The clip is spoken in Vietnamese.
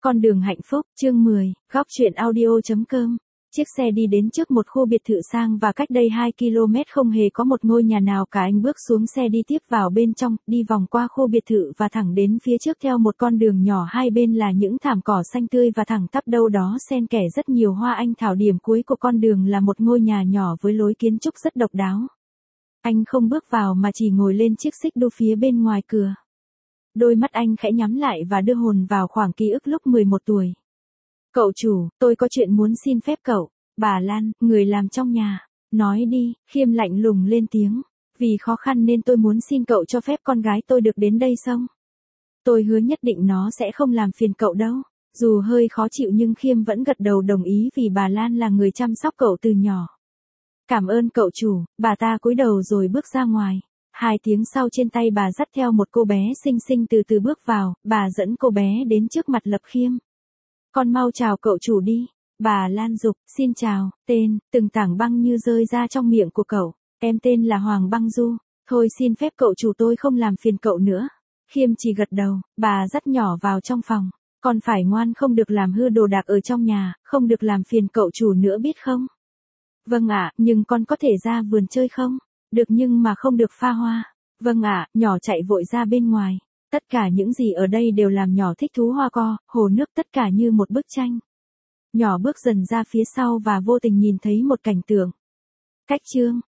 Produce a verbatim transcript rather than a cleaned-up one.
Con đường hạnh phúc, chương mười, góc truyện audio chấm com. Chiếc xe đi đến trước một khu biệt thự sang và cách đây hai ki lô mét không hề có một ngôi nhà nào cả. Anh bước xuống xe đi tiếp vào bên trong, đi vòng qua khu biệt thự và thẳng đến phía trước theo một con đường nhỏ, hai bên là những thảm cỏ xanh tươi và thẳng tắp đâu đó xen kẽ rất nhiều hoa anh thảo. Điểm cuối của con đường là một ngôi nhà nhỏ với lối kiến trúc rất độc đáo. Anh không bước vào mà chỉ ngồi lên chiếc xích đu phía bên ngoài cửa. Đôi mắt anh khẽ nhắm lại và đưa hồn vào khoảng ký ức lúc mười một tuổi. Cậu chủ, tôi có chuyện muốn xin phép cậu. Bà Lan, người làm trong nhà. Nói đi, Khiêm lạnh lùng lên tiếng. Vì khó khăn nên tôi muốn xin cậu cho phép con gái tôi được đến đây xong. Tôi hứa nhất định nó sẽ không làm phiền cậu đâu. Dù hơi khó chịu nhưng Khiêm vẫn gật đầu đồng ý vì bà Lan là người chăm sóc cậu từ nhỏ. Cảm ơn cậu chủ, bà ta cúi đầu rồi bước ra ngoài. Hai tiếng sau trên tay bà dắt theo một cô bé xinh xinh từ từ bước vào, bà dẫn cô bé đến trước mặt Lập Khiêm. Con mau chào cậu chủ đi. Bà Lan giục, xin chào, tên, từng tảng băng như rơi ra trong miệng của cậu. Em tên là Hoàng Băng Du. Thôi xin phép cậu chủ tôi không làm phiền cậu nữa. Khiêm chỉ gật đầu, bà dắt nhỏ vào trong phòng. Con phải ngoan, không được làm hư đồ đạc ở trong nhà, không được làm phiền cậu chủ nữa biết không? Vâng ạ, nhưng con có thể ra vườn chơi không? Được nhưng mà không được pha hoa. Vâng ạ, nhỏ chạy vội ra bên ngoài. Tất cả những gì ở đây đều làm nhỏ thích thú hoa co, hồ nước, tất cả như một bức tranh. Nhỏ bước dần ra phía sau và vô tình nhìn thấy một cảnh tượng. Cách chương,